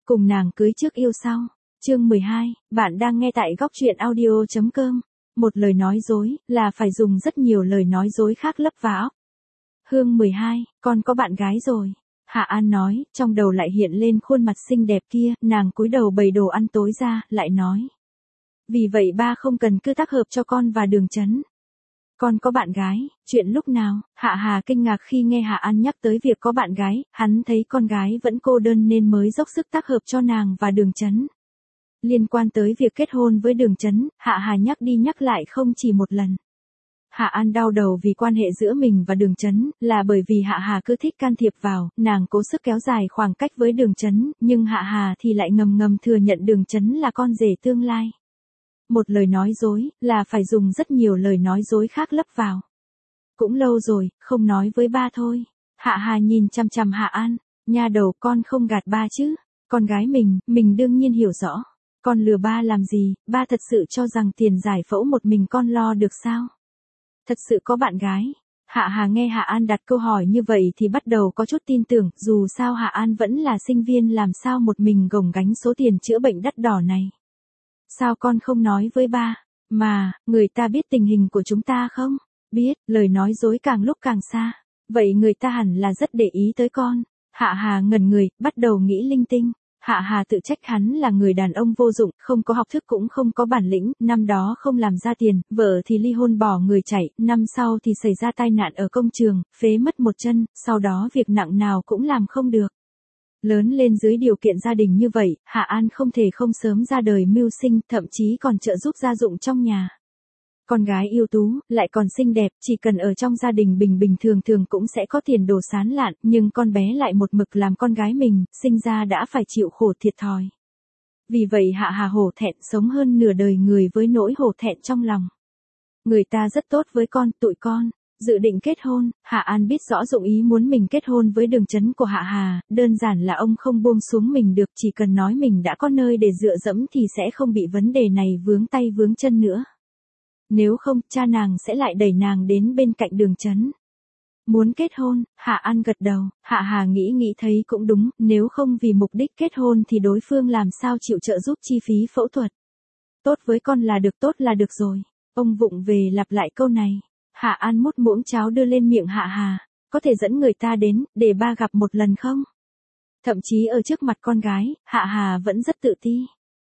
Cùng nàng cưới trước yêu sau. Chương 12, bạn đang nghe tại góc truyện audio.com. Một lời nói dối, là phải dùng rất nhiều lời nói dối khác lấp vào. Hương 12, con có bạn gái rồi. Hạ An nói, trong đầu lại hiện lên khuôn mặt xinh đẹp kia, nàng cúi đầu bày đồ ăn tối ra, lại nói. Vì vậy ba không cần cứ tác hợp cho con và Đường Chấn. Con có bạn gái, chuyện lúc nào? Hạ Hà kinh ngạc khi nghe Hạ An nhắc tới việc có bạn gái, hắn thấy con gái vẫn cô đơn nên mới dốc sức tác hợp cho nàng và Đường Chấn. Liên quan tới việc kết hôn với Đường Chấn, Hạ Hà nhắc đi nhắc lại không chỉ một lần. Hạ An đau đầu vì quan hệ giữa mình và Đường Chấn, là bởi vì Hạ Hà cứ thích can thiệp vào, nàng cố sức kéo dài khoảng cách với Đường Chấn, nhưng Hạ Hà thì lại ngầm ngầm thừa nhận Đường Chấn là con rể tương lai. Một lời nói dối, là phải dùng rất nhiều lời nói dối khác lấp vào. Cũng lâu rồi, không nói với ba thôi. Hạ Hà nhìn chằm chằm Hạ An, nha đầu con không gạt ba chứ. Con gái mình đương nhiên hiểu rõ. Con lừa ba làm gì, ba thật sự cho rằng tiền giải phẫu một mình con lo được sao? Thật sự có bạn gái. Hạ Hà nghe Hạ An đặt câu hỏi như vậy thì bắt đầu có chút tin tưởng, dù sao Hạ An vẫn là sinh viên làm sao một mình gồng gánh số tiền chữa bệnh đắt đỏ này. Sao con không nói với ba, mà, người ta biết tình hình của chúng ta không? Biết, lời nói dối càng lúc càng xa. Vậy người ta hẳn là rất để ý tới con. Hạ Hà ngẩn người, bắt đầu nghĩ linh tinh. Hạ Hà tự trách hắn là người đàn ông vô dụng, không có học thức cũng không có bản lĩnh, năm đó không làm ra tiền, vợ thì ly hôn bỏ người chạy, năm sau thì xảy ra tai nạn ở công trường, phế mất một chân, sau đó việc nặng nào cũng làm không được. Lớn lên dưới điều kiện gia đình như vậy, Hạ An không thể không sớm ra đời mưu sinh, thậm chí còn trợ giúp gia dụng trong nhà. Con gái ưu tú, lại còn xinh đẹp, chỉ cần ở trong gia đình bình thường cũng sẽ có tiền đồ sán lạn, nhưng con bé lại một mực làm con gái mình, sinh ra đã phải chịu khổ thiệt thòi. Vì vậy Hạ Hà hổ thẹn sống hơn nửa đời người với nỗi hổ thẹn trong lòng. Người ta rất tốt với con, tụi con. Dự định kết hôn, Hạ An biết rõ dụng ý muốn mình kết hôn với Đường Chấn của Hạ Hà, đơn giản là ông không buông xuống mình được, chỉ cần nói mình đã có nơi để dựa dẫm thì sẽ không bị vấn đề này vướng tay vướng chân nữa. Nếu không, cha nàng sẽ lại đẩy nàng đến bên cạnh Đường Chấn. Muốn kết hôn, Hạ An gật đầu, Hạ Hà nghĩ thấy cũng đúng, nếu không vì mục đích kết hôn thì đối phương làm sao chịu trợ giúp chi phí phẫu thuật. Tốt với con là được rồi. Ông vụng về lặp lại câu này. Hạ An múc muỗng cháo đưa lên miệng Hạ Hà, có thể dẫn người ta đến, để ba gặp một lần không? Thậm chí ở trước mặt con gái, Hạ Hà vẫn rất tự ti.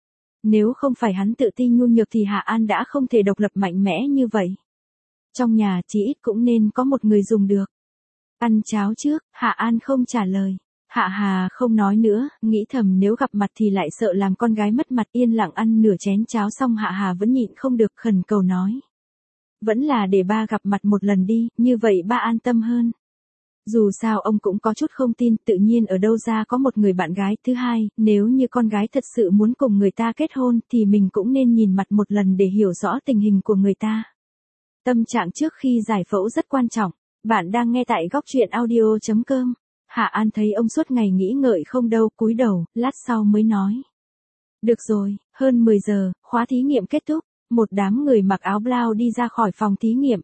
Nếu không phải hắn tự ti nhu nhược thì Hạ An đã không thể độc lập mạnh mẽ như vậy. Trong nhà chí ít cũng nên có một người dùng được. Ăn cháo trước, Hạ An không trả lời. Hạ Hà không nói nữa, nghĩ thầm nếu gặp mặt thì lại sợ làm con gái mất mặt, yên lặng ăn nửa chén cháo xong Hạ Hà vẫn nhịn không được khẩn cầu nói. Vẫn là để ba gặp mặt một lần đi, như vậy ba an tâm hơn. Dù sao ông cũng có chút không tin, tự nhiên ở đâu ra có một người bạn gái thứ hai, nếu như con gái thật sự muốn cùng người ta kết hôn thì mình cũng nên nhìn mặt một lần để hiểu rõ tình hình của người ta. Tâm trạng trước khi giải phẫu rất quan trọng. Bạn đang nghe tại góc truyện audio.com. Hạ An thấy ông suốt ngày nghĩ ngợi không đâu, cúi đầu, lát sau mới nói. Được rồi, hơn 10 giờ, khóa thí nghiệm kết thúc. Một đám người mặc áo blau đi ra khỏi phòng thí nghiệm.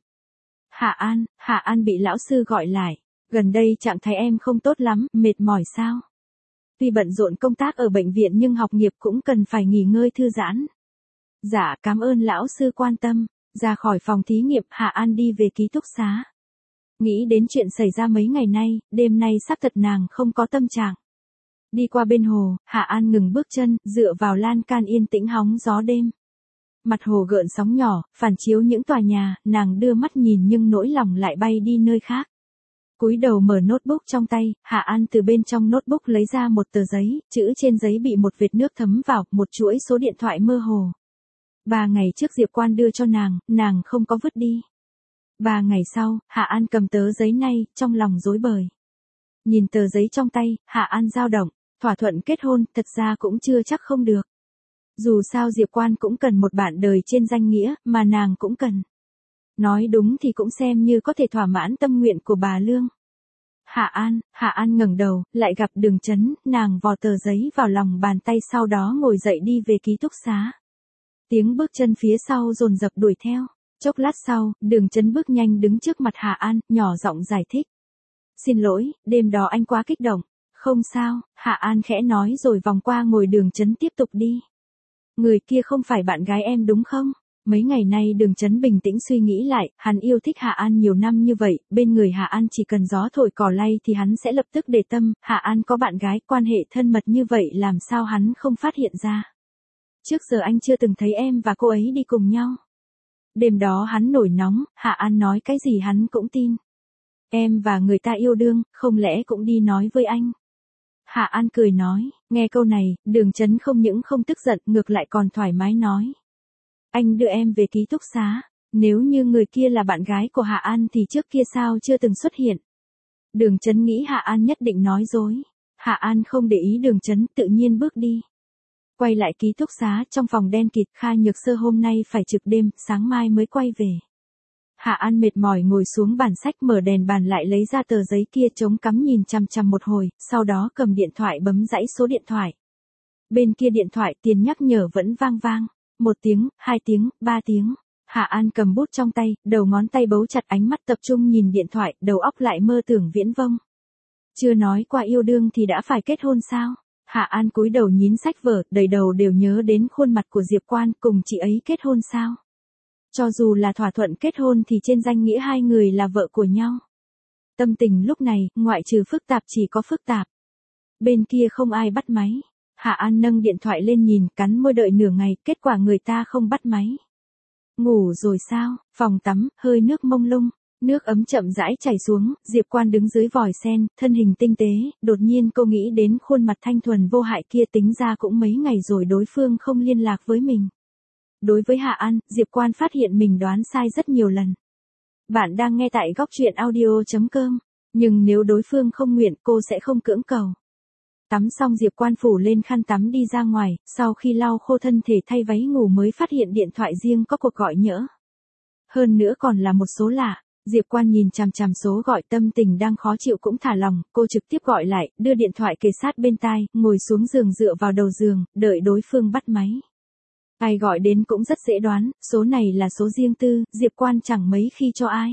Hạ An bị lão sư gọi lại. Gần đây trạng thái em không tốt lắm, mệt mỏi sao? Tuy bận rộn công tác ở bệnh viện nhưng học nghiệp cũng cần phải nghỉ ngơi thư giãn. Dạ, cảm ơn lão sư quan tâm. Ra khỏi phòng thí nghiệm, Hạ An đi về ký túc xá. Nghĩ đến chuyện xảy ra mấy ngày nay, đêm nay xác thật nàng không có tâm trạng. Đi qua bên hồ, Hạ An ngừng bước chân, dựa vào lan can yên tĩnh hóng gió đêm. Mặt hồ gợn sóng nhỏ, phản chiếu những tòa nhà, nàng đưa mắt nhìn nhưng nỗi lòng lại bay đi nơi khác. Cúi đầu mở notebook trong tay, Hạ An từ bên trong notebook lấy ra một tờ giấy, chữ trên giấy bị một vệt nước thấm vào, một chuỗi số điện thoại mơ hồ. 3 ngày trước Diệp Quan đưa cho nàng không có vứt đi. 3 ngày sau, Hạ An cầm tờ giấy này, trong lòng rối bời. Nhìn tờ giấy trong tay, Hạ An dao động, thỏa thuận kết hôn, thật ra cũng chưa chắc không được. Dù sao Diệp Quan cũng cần một bạn đời trên danh nghĩa, mà nàng cũng cần. Nói đúng thì cũng xem như có thể thỏa mãn tâm nguyện của bà Lương. Hạ An ngẩng đầu, lại gặp Đường Chấn, nàng vò tờ giấy vào lòng bàn tay sau đó ngồi dậy đi về ký túc xá. Tiếng bước chân phía sau dồn dập đuổi theo. Chốc lát sau, Đường Chấn bước nhanh đứng trước mặt Hạ An, nhỏ giọng giải thích. Xin lỗi, đêm đó anh quá kích động, Không sao, Hạ An khẽ nói rồi vòng qua ngồi Đường Chấn tiếp tục đi. Người kia không phải bạn gái em đúng không? Mấy ngày nay Đường Chấn bình tĩnh suy nghĩ lại, hắn yêu thích Hạ An nhiều năm như vậy, bên người Hạ An chỉ cần gió thổi cỏ lay thì hắn sẽ lập tức để tâm, Hạ An có bạn gái, quan hệ thân mật như vậy làm sao hắn không phát hiện ra. Trước giờ anh chưa từng thấy em và cô ấy đi cùng nhau. Đêm đó hắn nổi nóng, Hạ An nói cái gì hắn cũng tin. Em và người ta yêu đương, không lẽ cũng đi nói với anh? Hạ An cười nói, nghe câu này, Đường Chấn không những không tức giận, ngược lại còn thoải mái nói. Anh đưa em về ký túc xá, nếu như người kia là bạn gái của Hạ An thì trước kia sao chưa từng xuất hiện. Đường Chấn nghĩ Hạ An nhất định nói dối. Hạ An không để ý Đường Chấn, tự nhiên bước đi. Quay lại ký túc xá, trong phòng đen kịt, Kha Nhược Sơ hôm nay phải trực đêm, sáng mai mới quay về. Hạ An mệt mỏi ngồi xuống bàn sách, mở đèn bàn lại lấy ra tờ giấy kia chống cắm nhìn chằm chằm một hồi, sau đó cầm điện thoại bấm dãy số điện thoại. Bên kia điện thoại tiền nhắc nhở vẫn vang vang. 1 tiếng, 2 tiếng, 3 tiếng. Hạ An cầm bút trong tay, đầu ngón tay bấu chặt, ánh mắt tập trung nhìn điện thoại, đầu óc lại mơ tưởng viễn vông. Chưa nói qua yêu đương thì đã phải kết hôn sao? Hạ An cúi đầu nhín sách vở, đầy đầu đều nhớ đến khuôn mặt của Diệp Quan, cùng chị ấy kết hôn sao? Cho dù là thỏa thuận kết hôn thì trên danh nghĩa hai người là vợ của nhau. Tâm tình lúc này, ngoại trừ phức tạp chỉ có phức tạp. Bên kia không ai bắt máy. Hạ An nâng điện thoại lên nhìn, cắn môi đợi nửa ngày, kết quả người ta không bắt máy. Ngủ rồi sao? Phòng tắm, hơi nước mông lung, nước ấm chậm rãi chảy xuống, Diệp Quan đứng dưới vòi sen, thân hình tinh tế, đột nhiên cô nghĩ đến khuôn mặt thanh thuần vô hại kia, tính ra cũng mấy ngày rồi đối phương không liên lạc với mình. Đối với Hạ An, Diệp Quan phát hiện mình đoán sai rất nhiều lần. Bạn đang nghe tại góc truyện audio.com, nhưng nếu đối phương không nguyện cô sẽ không cưỡng cầu. Tắm xong Diệp Quan phủ lên khăn tắm đi ra ngoài, sau khi lau khô thân thể thay váy ngủ mới phát hiện điện thoại riêng có cuộc gọi nhỡ. Hơn nữa còn là một số lạ, Diệp Quan nhìn chằm chằm số gọi, tâm tình đang khó chịu cũng thả lòng, cô trực tiếp gọi lại, đưa điện thoại kề sát bên tai, ngồi xuống giường dựa vào đầu giường, đợi đối phương bắt máy. Ai gọi đến cũng rất dễ đoán, số này là số riêng tư, Diệp Quan chẳng mấy khi cho ai.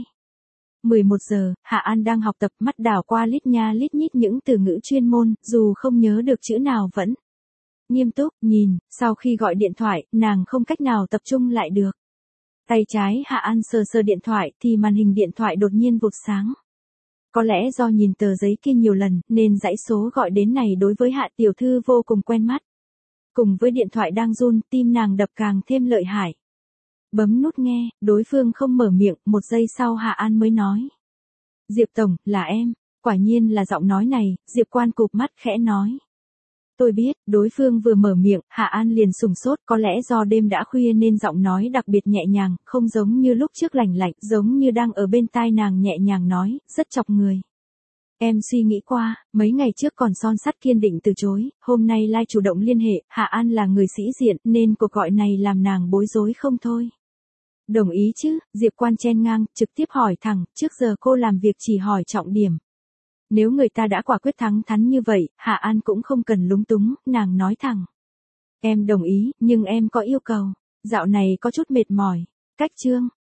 11 giờ, Hạ An đang học tập, mắt đảo qua lít nha lít nhít những từ ngữ chuyên môn, dù không nhớ được chữ nào vẫn nghiêm túc, nhìn, sau khi gọi điện thoại, nàng không cách nào tập trung lại được. Tay trái Hạ An sờ sờ điện thoại thì màn hình điện thoại đột nhiên vụt sáng. Có lẽ do nhìn tờ giấy kia nhiều lần, nên dãy số gọi đến này đối với Hạ tiểu thư vô cùng quen mắt. Cùng với điện thoại đang run, tim nàng đập càng thêm lợi hại. Bấm nút nghe, đối phương không mở miệng, 1 giây sau Hạ An mới nói. Diệp Tổng, là em. Quả nhiên là giọng nói này, Diệp Quan cụp mắt khẽ nói. Tôi biết, đối phương vừa mở miệng, Hạ An liền sửng sốt, có lẽ do đêm đã khuya nên giọng nói đặc biệt nhẹ nhàng, không giống như lúc trước lành lạnh, giống như đang ở bên tai nàng nhẹ nhàng nói, rất chọc người. Em suy nghĩ qua, mấy ngày trước còn son sắt kiên định từ chối, hôm nay lai chủ động liên hệ, Hạ An là người sĩ diện, nên cuộc gọi này làm nàng bối rối không thôi. Đồng ý chứ, Diệp Quan chen ngang, trực tiếp hỏi thẳng, trước giờ cô làm việc chỉ hỏi trọng điểm. Nếu người ta đã quả quyết thẳng thắn như vậy, Hạ An cũng không cần lúng túng, nàng nói thẳng. Em đồng ý, nhưng em có yêu cầu. Dạo này có chút mệt mỏi. Cách chương.